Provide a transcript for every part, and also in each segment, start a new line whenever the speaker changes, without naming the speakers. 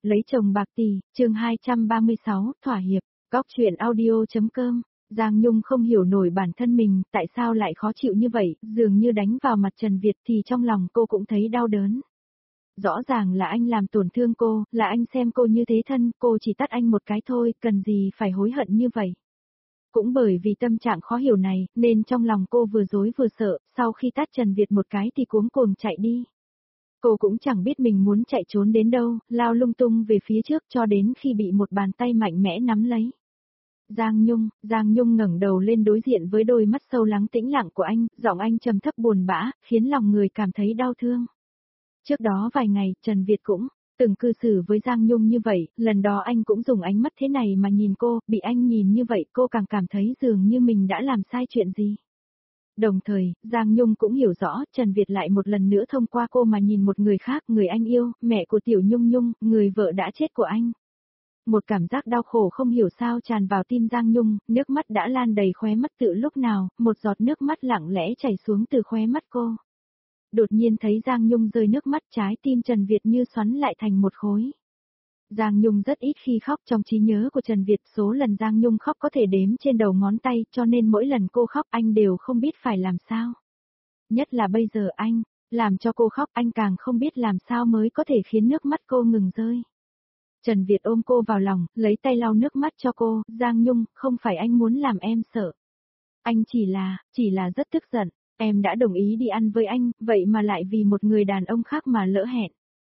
lấy chồng bạc tỷ, chương 236, thỏa hiệp, góc chuyện audio.com. Giang Nhung không hiểu nổi bản thân mình, tại sao lại khó chịu như vậy, dường như đánh vào mặt Trần Việt thì trong lòng cô cũng thấy đau đớn. Rõ ràng là anh làm tổn thương cô, là anh xem cô như thế thân, cô chỉ tát anh một cái thôi, cần gì phải hối hận như vậy. Cũng bởi vì tâm trạng khó hiểu này, nên trong lòng cô vừa dối vừa sợ, sau khi tát Trần Việt một cái thì cuống cuồng chạy đi. Cô cũng chẳng biết mình muốn chạy trốn đến đâu, lao lung tung về phía trước cho đến khi bị một bàn tay mạnh mẽ nắm lấy. Giang Nhung ngẩng đầu lên đối diện với đôi mắt sâu lắng tĩnh lặng của anh, giọng anh trầm thấp buồn bã, khiến lòng người cảm thấy đau thương. Trước đó vài ngày, Trần Việt cũng từng cư xử với Giang Nhung như vậy, lần đó anh cũng dùng ánh mắt thế này mà nhìn cô, bị anh nhìn như vậy cô càng cảm thấy dường như mình đã làm sai chuyện gì. Đồng thời, Giang Nhung cũng hiểu rõ, Trần Việt lại một lần nữa thông qua cô mà nhìn một người khác, người anh yêu, mẹ của Tiểu Nhung Nhung, người vợ đã chết của anh. Một cảm giác đau khổ không hiểu sao tràn vào tim Giang Nhung, nước mắt đã lan đầy khóe mắt tự lúc nào, một giọt nước mắt lặng lẽ chảy xuống từ khóe mắt cô. Đột nhiên thấy Giang Nhung rơi nước mắt, trái tim Trần Việt như xoắn lại thành một khối. Giang Nhung rất ít khi khóc, trong trí nhớ của Trần Việt số lần Giang Nhung khóc có thể đếm trên đầu ngón tay, cho nên mỗi lần cô khóc anh đều không biết phải làm sao. Nhất là bây giờ anh, làm cho cô khóc anh càng không biết làm sao mới có thể khiến nước mắt cô ngừng rơi. Trần Việt ôm cô vào lòng, lấy tay lau nước mắt cho cô, Giang Nhung, không phải anh muốn làm em sợ. Anh chỉ là rất tức giận, em đã đồng ý đi ăn với anh, vậy mà lại vì một người đàn ông khác mà lỡ hẹn.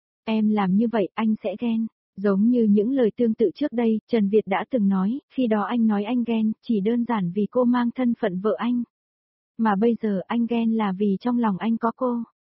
Em làm như vậy anh sẽ ghen. Giống như những lời tương tự trước đây, Trần Việt đã từng nói, khi đó anh nói anh ghen, chỉ đơn giản vì cô mang thân phận vợ anh. Mà bây giờ anh ghen là vì trong lòng anh có cô.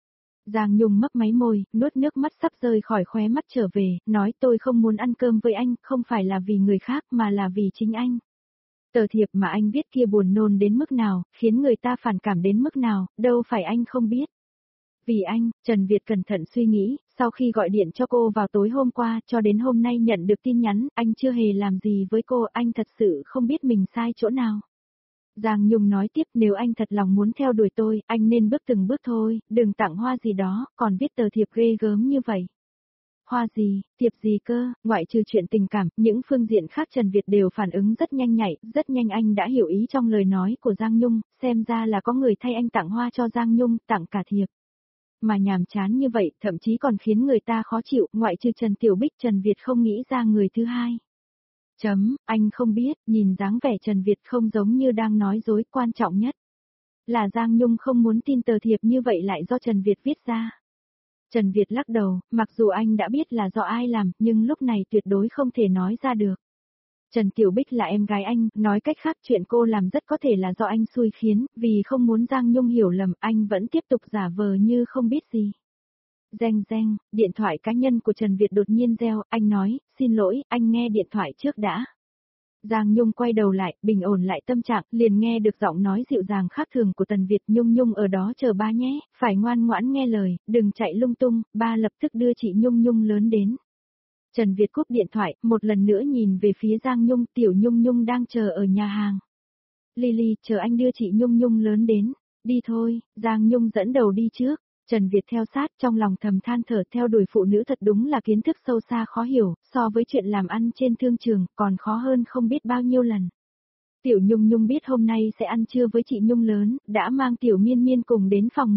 Giang Nhung mấp máy môi, nuốt nước mắt sắp rơi khỏi khóe mắt trở về, nói tôi không muốn ăn cơm với anh, không phải là vì người khác mà là vì chính anh. Tờ thiệp mà anh viết kia buồn nôn đến mức nào, khiến người ta phản cảm đến mức nào, đâu phải anh không biết. Vì anh, Trần Việt cẩn thận suy nghĩ, sau khi gọi điện cho cô vào tối hôm qua cho đến hôm nay nhận được tin nhắn, anh chưa hề làm gì với cô, anh thật sự không biết mình sai chỗ nào. Giang Nhung nói tiếp, nếu anh thật lòng muốn theo đuổi tôi, anh nên bước từng bước thôi, đừng tặng hoa gì đó, còn viết tờ thiệp ghê gớm như vậy. Hoa gì, thiệp gì cơ, ngoại trừ chuyện tình cảm, những phương diện khác Trần Việt đều phản ứng rất nhanh nhạy, rất nhanh anh đã hiểu ý trong lời nói của Giang Nhung, xem ra là có người thay anh tặng hoa cho Giang Nhung, tặng cả thiệp. Mà nhàm chán như vậy, thậm chí còn khiến người ta khó chịu, ngoại trừ Trần Tiểu Bích Trần Việt không nghĩ ra người thứ hai. Anh không biết, nhìn dáng vẻ Trần Việt không giống như đang nói dối, quan trọng nhất là Giang Nhung không muốn tin tờ thiệp như vậy lại do Trần Việt viết ra. Trần Việt lắc đầu, mặc dù anh đã biết là do ai làm, nhưng lúc này tuyệt đối không thể nói ra được. Trần Tiểu Bích là em gái anh, nói cách khác chuyện cô làm rất có thể là do anh xui khiến, vì không muốn Giang Nhung hiểu lầm, anh vẫn tiếp tục giả vờ như không biết gì. Reng reng, điện thoại cá nhân của Trần Việt đột nhiên reo, anh nói, xin lỗi, anh nghe điện thoại trước đã. Giang Nhung quay đầu lại, bình ổn lại tâm trạng, liền nghe được giọng nói dịu dàng khác thường của Tần Việt, Nhung Nhung ở đó chờ ba nhé, phải ngoan ngoãn nghe lời, đừng chạy lung tung, ba lập tức đưa chị Nhung Nhung lớn đến. Trần Việt cúp điện thoại, một lần nữa nhìn về phía Giang Nhung, Tiểu Nhung Nhung đang chờ ở nhà hàng. Lily, chờ anh đưa chị Nhung Nhung lớn đến, đi thôi, Giang Nhung dẫn đầu đi trước. Trần Việt theo sát, trong lòng thầm than thở, theo đuổi phụ nữ thật đúng là kiến thức sâu xa khó hiểu, so với chuyện làm ăn trên thương trường, còn khó hơn không biết bao nhiêu lần. Tiểu Nhung Nhung biết hôm nay sẽ ăn trưa với chị Nhung lớn, đã mang Tiểu Miên Miên cùng đến phòng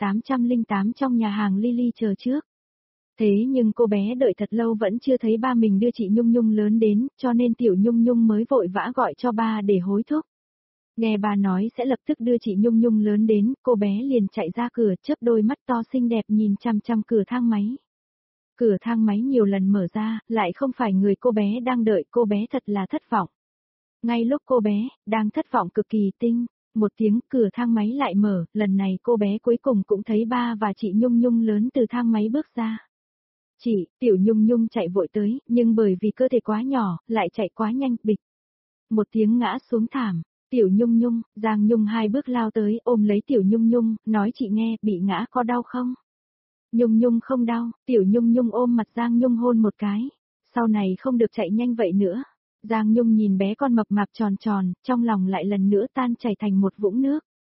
1808 trong nhà hàng Lily chờ trước. Thế nhưng cô bé đợi thật lâu vẫn chưa thấy ba mình đưa chị Nhung Nhung lớn đến, cho nên Tiểu Nhung Nhung mới vội vã gọi cho ba để hối thúc. Nghe bà nói sẽ lập tức đưa chị Nhung Nhung lớn đến, cô bé liền chạy ra cửa, chớp đôi mắt to xinh đẹp nhìn chằm chằm cửa thang máy. Cửa thang máy nhiều lần mở ra, lại không phải người cô bé đang đợi, cô bé thật là thất vọng. Ngay lúc cô bé đang thất vọng cực kỳ tinh, một tiếng cửa thang máy lại mở, lần này cô bé cuối cùng cũng thấy ba và chị Nhung Nhung lớn từ thang máy bước ra. Chị, Tiểu Nhung Nhung chạy vội tới, nhưng bởi vì cơ thể quá nhỏ, lại chạy quá nhanh, bịch. Một tiếng ngã xuống thảm. Tiểu Nhung Nhung, Giang Nhung hai bước lao tới ôm lấy Tiểu Nhung Nhung, nói chị nghe, bị ngã có đau không? Nhung Nhung không đau, Tiểu Nhung Nhung ôm mặt Giang Nhung hôn một cái. Sau này không được chạy nhanh vậy nữa. Giang Nhung nhìn bé con mập mạp tròn tròn, trong lòng lại lần nữa tan chảy thành một vũng nước.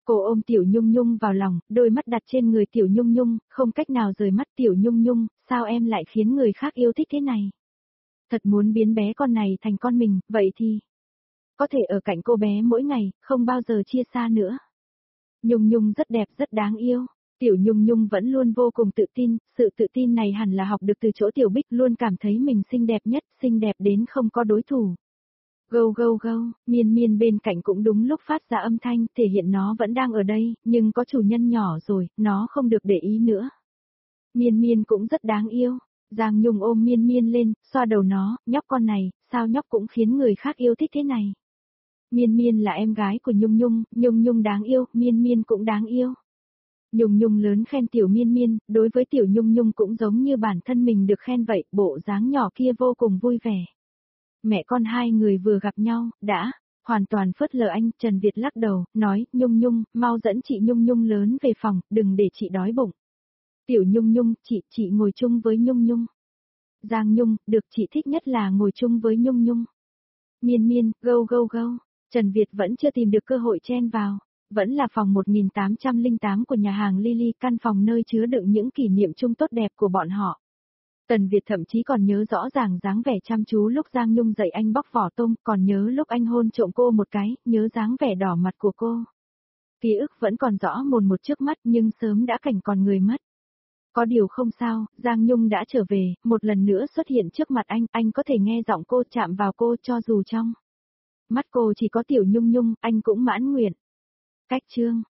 Cô ôm Tiểu Nhung Nhung vào lòng, đôi mắt đặt trên người Tiểu Nhung Nhung, không cách nào rời mắt Tiểu Nhung Nhung, sao em lại khiến người khác yêu thích thế này? Thật muốn biến bé con này thành con mình, vậy thì có thể ở cạnh cô bé mỗi ngày, không bao giờ chia xa nữa. Nhung Nhung rất đẹp rất đáng yêu. Tiểu Nhung Nhung vẫn luôn vô cùng tự tin, sự tự tin này hẳn là học được từ chỗ Tiểu Bích, luôn cảm thấy mình xinh đẹp nhất, xinh đẹp đến không có đối thủ. Gâu gâu gâu, Miên Miên bên cạnh cũng đúng lúc phát ra âm thanh, thể hiện nó vẫn đang ở đây, nhưng có chủ nhân nhỏ rồi, nó không được để ý nữa. Miên Miên cũng rất đáng yêu. Giang Nhung ôm Miên Miên lên, xoa đầu nó, nhóc con này, sao nhóc cũng khiến người khác yêu thích thế này. Miên Miên là em gái của Nhung Nhung, Nhung Nhung đáng yêu, Miên Miên cũng đáng yêu. Nhung Nhung lớn khen Tiểu Miên Miên, đối với Tiểu Nhung Nhung cũng giống như bản thân mình được khen vậy, bộ dáng nhỏ kia vô cùng vui vẻ. Mẹ con hai người vừa gặp nhau, đã hoàn toàn phớt lờ anh, Trần Việt lắc đầu, nói, Nhung Nhung, mau dẫn chị Nhung Nhung lớn về phòng, đừng để chị đói bụng. Tiểu Nhung Nhung, chị ngồi chung với Nhung Nhung. Giang Nhung, được, chị thích nhất là ngồi chung với Nhung Nhung. Miên Miên, gâu gâu gâu. Trần Việt vẫn chưa tìm được cơ hội chen vào. Vẫn là phòng 1808 của nhà hàng Lily, căn phòng nơi chứa đựng những kỷ niệm chung tốt đẹp của bọn họ. Tần Việt thậm chí còn nhớ rõ ràng dáng vẻ chăm chú lúc Giang Nhung dạy anh bóc vỏ tôm, còn nhớ lúc anh hôn trộm cô một cái, nhớ dáng vẻ đỏ mặt của cô. Ký ức vẫn còn rõ mồn một trước mắt nhưng sớm đã cảnh còn người mất. Có điều không sao, Giang Nhung đã trở về, một lần nữa xuất hiện trước mặt anh có thể nghe giọng cô, chạm vào cô, cho dù trong mắt cô chỉ có Tiểu Nhung Nhung, anh cũng mãn nguyện. Cách chương